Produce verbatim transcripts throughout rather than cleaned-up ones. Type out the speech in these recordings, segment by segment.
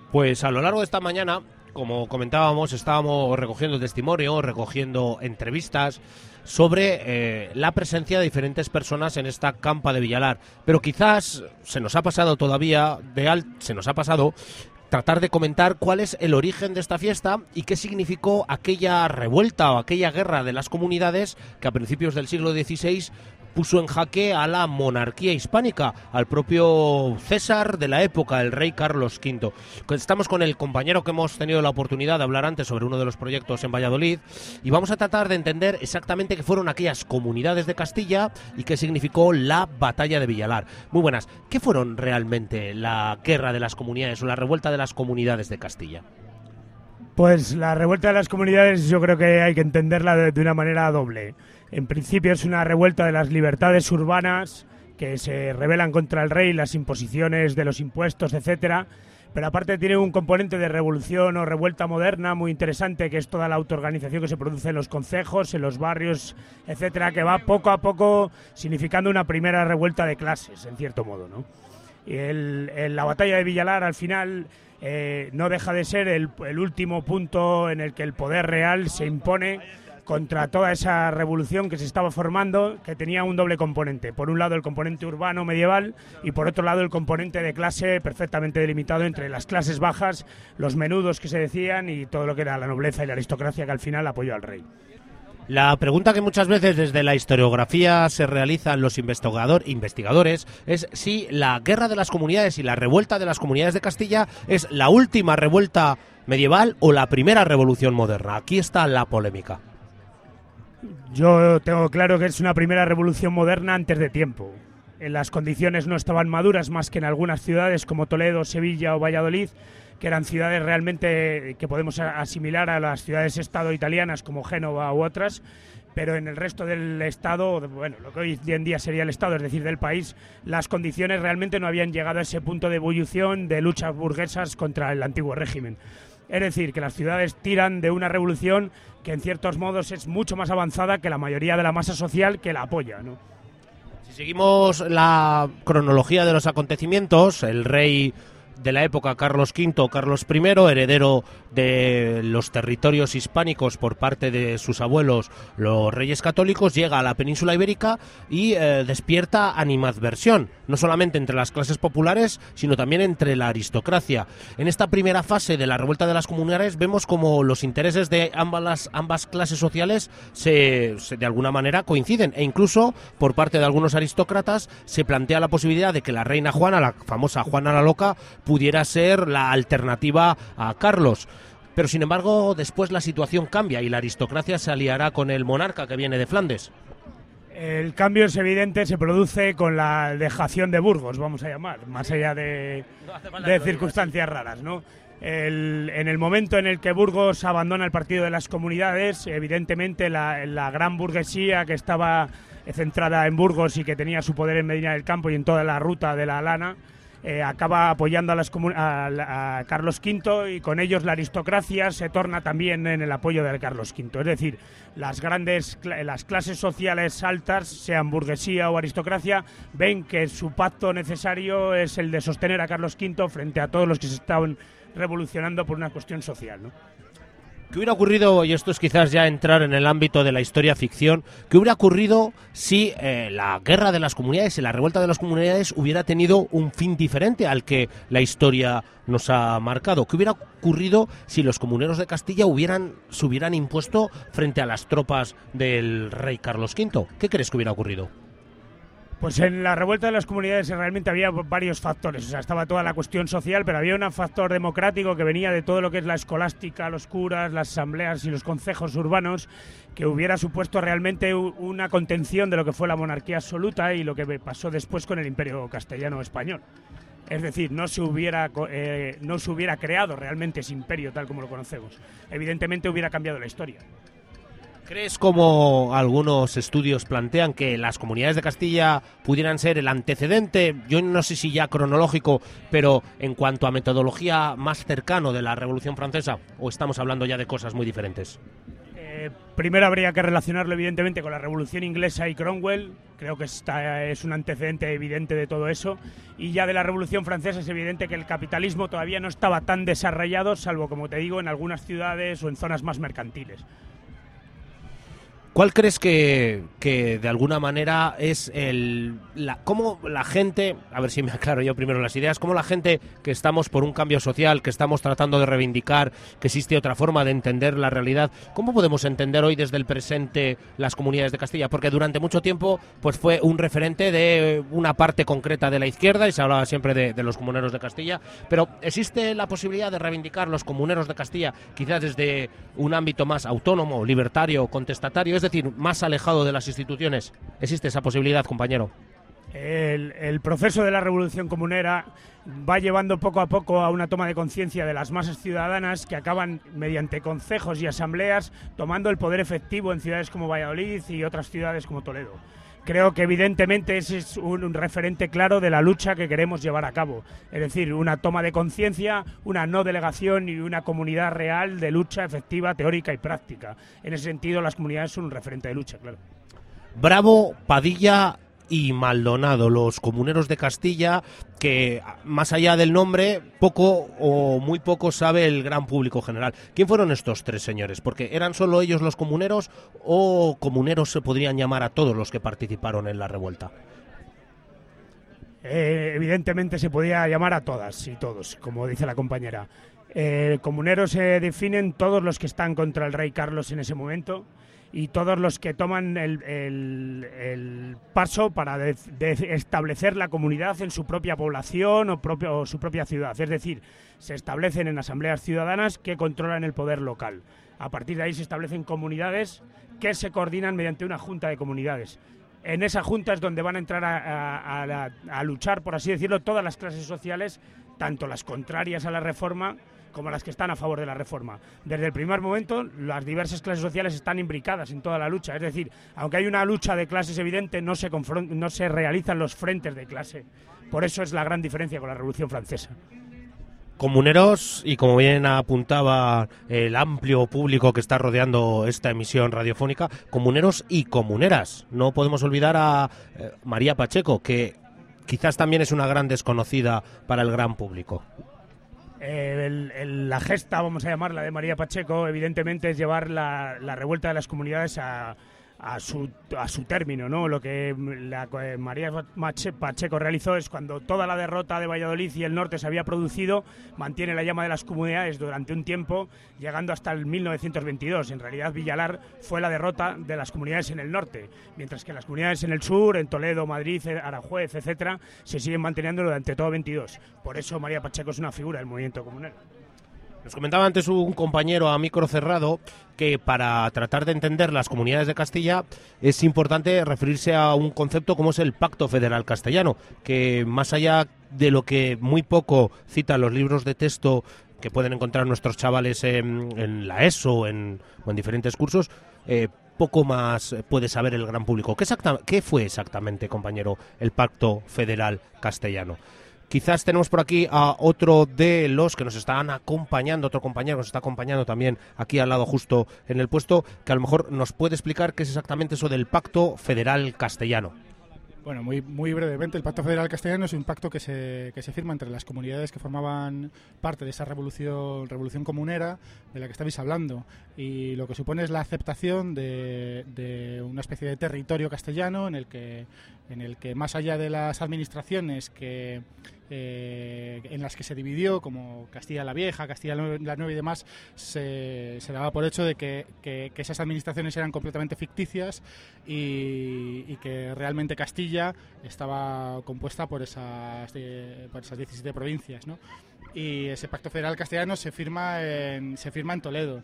Pues a lo largo de esta mañana, como comentábamos, estábamos recogiendo testimonio, recogiendo entrevistas sobre eh, la presencia de diferentes personas en esta campa de Villalar. Pero quizás se nos ha pasado todavía, de al, se nos ha pasado tratar de comentar cuál es el origen de esta fiesta y qué significó aquella revuelta o aquella guerra de las comunidades que a principios del siglo dieciséis puso en jaque a la monarquía hispánica, al propio César de la época, el rey Carlos quinto. Estamos con el compañero que hemos tenido la oportunidad de hablar antes sobre uno de los proyectos en Valladolid y vamos a tratar de entender exactamente qué fueron aquellas comunidades de Castilla y qué significó la batalla de Villalar. Muy buenas, ¿qué fueron realmente la guerra de las comunidades o la revuelta de las comunidades de Castilla? Pues la revuelta de las comunidades yo creo que hay que entenderla de, de una manera doble. En principio es una revuelta de las libertades urbanas que se rebelan contra el rey, las imposiciones de los impuestos, etcétera. Pero aparte tiene un componente de revolución o revuelta moderna muy interesante, que es toda la autoorganización que se produce en los concejos, en los barrios, etcétera, que va poco a poco significando una primera revuelta de clases, en cierto modo, ¿no? Y el, el, la batalla de Villalar al final eh, no deja de ser el, el último punto en el que el poder real se impone contra toda esa revolución que se estaba formando, que tenía un doble componente. Por un lado el componente urbano medieval y por otro lado el componente de clase perfectamente delimitado entre las clases bajas, los menudos que se decían y todo lo que era la nobleza y la aristocracia que al final apoyó al rey. La pregunta que muchas veces desde la historiografía se realizan los investigador, investigadores es si la guerra de las comunidades y la revuelta de las comunidades de Castilla es la última revuelta medieval o la primera revolución moderna. Aquí está la polémica. Yo tengo claro que es una primera revolución moderna antes de tiempo. Las condiciones no estaban maduras más que en algunas ciudades como Toledo, Sevilla o Valladolid, que eran ciudades realmente que podemos asimilar a las ciudades-estado italianas como Génova u otras, pero en el resto del estado, bueno, lo que hoy en día sería el estado, es decir, del país, las condiciones realmente no habían llegado a ese punto de ebullición de luchas burguesas contra el antiguo régimen. Es decir, que las ciudades tiran de una revolución que en ciertos modos es mucho más avanzada que la mayoría de la masa social que la apoya, ¿no? Si seguimos la cronología de los acontecimientos, el rey de la época Carlos quinto, Carlos primero, heredero de los territorios hispánicos por parte de sus abuelos, los reyes católicos, llega a la península ibérica y eh, despierta animadversión, no solamente entre las clases populares, sino también entre la aristocracia. En esta primera fase de la revuelta de las comunidades vemos como los intereses de ambas, las, ambas clases sociales se, se de alguna manera coinciden, e incluso por parte de algunos aristócratas se plantea la posibilidad de que la reina Juana, la famosa Juana la Loca, pudiera ser la alternativa a Carlos. Pero sin embargo, después la situación cambia y la aristocracia se aliará con el monarca que viene de Flandes. El cambio es evidente, se produce con la dejación de Burgos, vamos a llamar, más allá de, de circunstancias raras, ¿no? El, en el momento en el que Burgos abandona el partido de las comunidades, evidentemente la, la gran burguesía que estaba centrada en Burgos y que tenía su poder en Medina del Campo y en toda la ruta de la lana, Eh, acaba apoyando a, las a, a Carlos quinto y con ellos la aristocracia se torna también en el apoyo de Carlos quinto. Es decir, las grandes las clases sociales altas, sean burguesía o aristocracia, ven que su pacto necesario es el de sostener a Carlos quinto frente a todos los que se estaban revolucionando por una cuestión social, ¿no? ¿Qué hubiera ocurrido, y esto es quizás ya entrar en el ámbito de la historia ficción, qué hubiera ocurrido si eh, la guerra de las comunidades y la revuelta de las comunidades hubiera tenido un fin diferente al que la historia nos ha marcado? ¿Qué hubiera ocurrido si los comuneros de Castilla hubieran, se hubieran impuesto frente a las tropas del rey Carlos quinto? ¿Qué crees que hubiera ocurrido? Pues en la revuelta de las comunidades realmente había varios factores, o sea, estaba toda la cuestión social, pero había un factor democrático que venía de todo lo que es la escolástica, los curas, las asambleas y los concejos urbanos, que hubiera supuesto realmente una contención de lo que fue la monarquía absoluta y lo que pasó después con el imperio castellano español. Es decir, no se hubiera eh, no se hubiera creado realmente ese imperio tal como lo conocemos. Evidentemente hubiera cambiado la historia. ¿Crees, como algunos estudios plantean, que las comunidades de Castilla pudieran ser el antecedente, yo no sé si ya cronológico, pero en cuanto a metodología más cercano de la Revolución Francesa, o estamos hablando ya de cosas muy diferentes? Eh, Eh, primero habría que relacionarlo evidentemente con la Revolución Inglesa y Cromwell, creo que esta es un antecedente evidente de todo eso, y ya de la Revolución Francesa es evidente que el capitalismo todavía no estaba tan desarrollado, salvo, como te digo, en algunas ciudades o en zonas más mercantiles. ¿Cuál crees que, que de alguna manera es el... La, cómo la gente, a ver si me aclaro yo primero las ideas, cómo la gente que estamos por un cambio social, que estamos tratando de reivindicar, que existe otra forma de entender la realidad, cómo podemos entender hoy desde el presente las comunidades de Castilla? Porque durante mucho tiempo pues fue un referente de una parte concreta de la izquierda y se hablaba siempre de, de los comuneros de Castilla, pero ¿existe la posibilidad de reivindicar los comuneros de Castilla quizás desde un ámbito más autónomo, libertario, contestatario? Es decir, más alejado de las instituciones. ¿Existe esa posibilidad, compañero? El, el proceso de la revolución comunera va llevando poco a poco a una toma de conciencia de las masas ciudadanas que acaban, mediante concejos y asambleas, tomando el poder efectivo en ciudades como Valladolid y otras ciudades como Toledo. Creo que evidentemente ese es un, un referente claro de la lucha que queremos llevar a cabo. Es decir, una toma de conciencia, una no delegación y una comunidad real de lucha efectiva, teórica y práctica. En ese sentido, las comunidades son un referente de lucha, claro. Bravo, Padilla y Maldonado, los comuneros de Castilla, que más allá del nombre, poco o muy poco sabe el gran público general. ¿Quién fueron estos tres señores? Porque ¿eran solo ellos los comuneros o comuneros se podrían llamar a todos los que participaron en la revuelta? Eh, evidentemente se podía llamar a todas y todos, como dice la compañera. Eh, comuneros se definen todos los que están contra el rey Carlos en ese momento y todos los que toman el, el, el paso para de, de establecer la comunidad en su propia población o, propio, o su propia ciudad. Es decir, se establecen en asambleas ciudadanas que controlan el poder local. A partir de ahí se establecen comunidades que se coordinan mediante una junta de comunidades. En esa junta es donde van a entrar a, a, a, a luchar, por así decirlo, todas las clases sociales, tanto las contrarias a la reforma como las que están a favor de la reforma. Desde el primer momento, las diversas clases sociales están imbricadas en toda la lucha. Es decir, aunque hay una lucha de clases evidente, no se, no se realizan los frentes de clase. Por eso es la gran diferencia con la Revolución Francesa. Comuneros, y como bien apuntaba el amplio público que está rodeando esta emisión radiofónica, comuneros y comuneras. No podemos olvidar a eh, María Pacheco, que quizás también es una gran desconocida para el gran público. Eh, el, el, la gesta, vamos a llamarla, de María Pacheco, evidentemente es llevar la, la revuelta de las comunidades a, a, su, a su término, ¿no? Lo que la, eh, María Pacheco realizó es, cuando toda la derrota de Valladolid y el norte se había producido, mantiene la llama de las comunidades durante un tiempo, llegando hasta el mil novecientos veintidós. En realidad, Villalar fue la derrota de las comunidades en el norte, mientras que las comunidades en el sur, en Toledo, Madrid, Aranjuez, etcétera, se siguen manteniendo durante todo veintidós. Por eso María Pacheco es una figura del movimiento comunero. Nos comentaba antes un compañero a micro cerrado que para tratar de entender las comunidades de Castilla es importante referirse a un concepto como es el Pacto Federal Castellano, que más allá de lo que muy poco citan los libros de texto que pueden encontrar nuestros chavales en, en la ESO en, o en diferentes cursos, eh, poco más puede saber el gran público. ¿Qué, exacta, ¿Qué fue exactamente, compañero, el Pacto Federal Castellano? Quizás tenemos por aquí a otro de los que nos están acompañando, otro compañero que nos está acompañando también aquí al lado justo en el puesto, que a lo mejor nos puede explicar qué es exactamente eso del Pacto Federal Castellano. Bueno, muy muy brevemente, el Pacto Federal Castellano es un pacto que se, que se firma entre las comunidades que formaban parte de esa revolución, revolución comunera de la que estabais hablando, y lo que supone es la aceptación de, de una especie de territorio castellano en el que, en el que más allá de las administraciones que Eh, en las que se dividió, como Castilla la Vieja, Castilla la Nueva y demás, se, se daba por hecho de que, que, que esas administraciones eran completamente ficticias y, y que realmente Castilla estaba compuesta por esas, eh, por esas diecisiete provincias, ¿no? Y ese Pacto Federal Castellano se firma en, se firma en Toledo.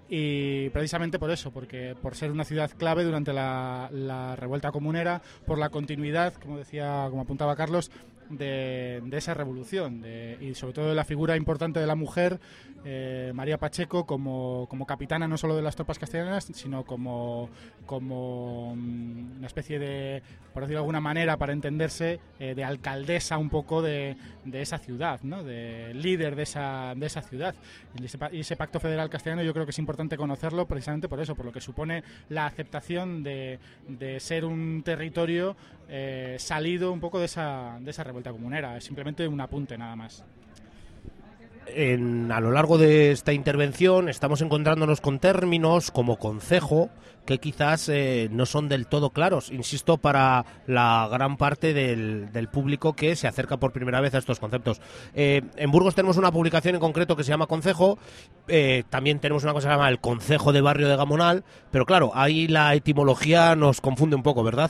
Y precisamente por eso, porque por ser una ciudad clave durante la, la revuelta comunera, por la continuidad, como decía, como apuntaba Carlos, de, de esa revolución de, y sobre todo de la figura importante de la mujer eh, María Pacheco como, como capitana no solo de las tropas castellanas, sino como, como una especie de, por decirlo de alguna manera, para entenderse, eh, de alcaldesa un poco de, de esa ciudad, ¿no? De líder de esa, de esa ciudad. Y ese, y ese pacto federal castellano yo creo que es importante conocerlo precisamente por eso, por lo que supone la aceptación de, de ser un territorio eh, salido un poco de esa, de esa revuelta comunera. Es simplemente un apunte nada más. En, a lo largo de esta intervención estamos encontrándonos con términos como concejo que quizás eh, no son del todo claros, insisto, para la gran parte del, del público que se acerca por primera vez a estos conceptos. Eh, en Burgos tenemos una publicación en concreto que se llama Concejo, eh, también tenemos una cosa que se llama el Concejo de Barrio de Gamonal, pero claro, ahí la etimología nos confunde un poco, ¿verdad?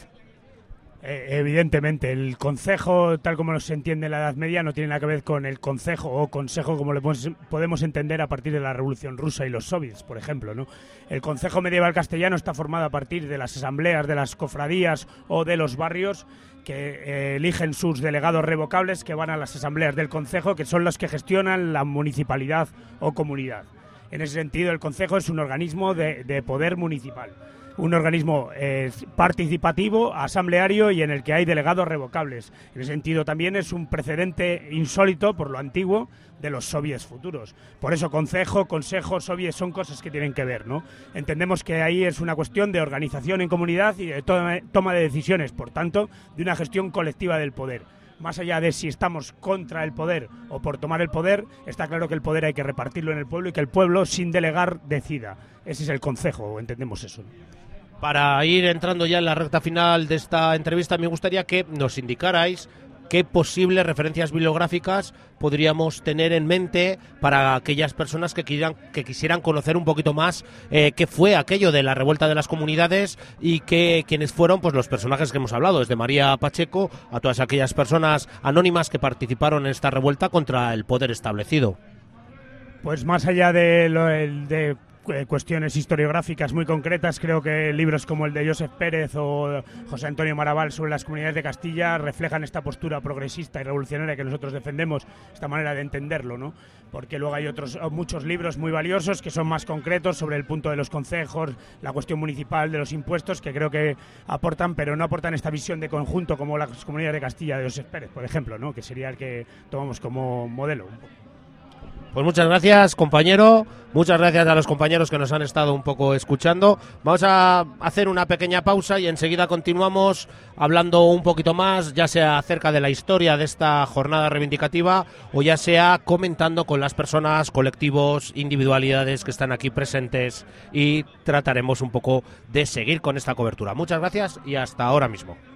Evidentemente, el concejo, tal como se entiende en la Edad Media, no tiene nada que ver con el concejo o consejo como lo podemos entender a partir de la Revolución Rusa y los soviets, por ejemplo, ¿no? El concejo medieval castellano está formado a partir de las asambleas, de las cofradías o de los barrios que eh, eligen sus delegados revocables que van a las asambleas del concejo, que son los que gestionan la municipalidad o comunidad. En ese sentido, el concejo es un organismo de, de poder municipal. Un organismo eh, participativo, asambleario y en el que hay delegados revocables. En ese sentido también es un precedente insólito por lo antiguo de los soviets futuros. Por eso concejo, consejo, soviets son cosas que tienen que ver, ¿no? Entendemos que ahí es una cuestión de organización en comunidad y de toma, toma de decisiones, por tanto, de una gestión colectiva del poder. Más allá de si estamos contra el poder o por tomar el poder, está claro que el poder hay que repartirlo en el pueblo y que el pueblo, sin delegar, decida. Ese es el concejo, entendemos eso, ¿no? Para ir entrando ya en la recta final de esta entrevista, me gustaría que nos indicarais qué posibles referencias bibliográficas podríamos tener en mente para aquellas personas que quisieran, que quisieran conocer un poquito más eh, qué fue aquello de la revuelta de las comunidades y que, quiénes fueron pues los personajes que hemos hablado, desde María Pacheco a todas aquellas personas anónimas que participaron en esta revuelta contra el poder establecido. Pues más allá de, lo, de cuestiones historiográficas muy concretas, creo que libros como el de Josep Pérez o José Antonio Maraval sobre las comunidades de Castilla reflejan esta postura progresista y revolucionaria que nosotros defendemos, esta manera de entenderlo, ¿no? Porque luego hay otros muchos libros muy valiosos que son más concretos sobre el punto de los concejos, la cuestión municipal, de los impuestos, que creo que aportan, pero no aportan esta visión de conjunto como las comunidades de Castilla de Josep Pérez, por ejemplo, ¿no? Que sería el que tomamos como modelo un poco. Pues muchas gracias, compañero. Muchas gracias a los compañeros que nos han estado un poco escuchando. Vamos a hacer una pequeña pausa y enseguida continuamos hablando un poquito más, ya sea acerca de la historia de esta jornada reivindicativa o ya sea comentando con las personas, colectivos, individualidades que están aquí presentes y trataremos un poco de seguir con esta cobertura. Muchas gracias y hasta ahora mismo.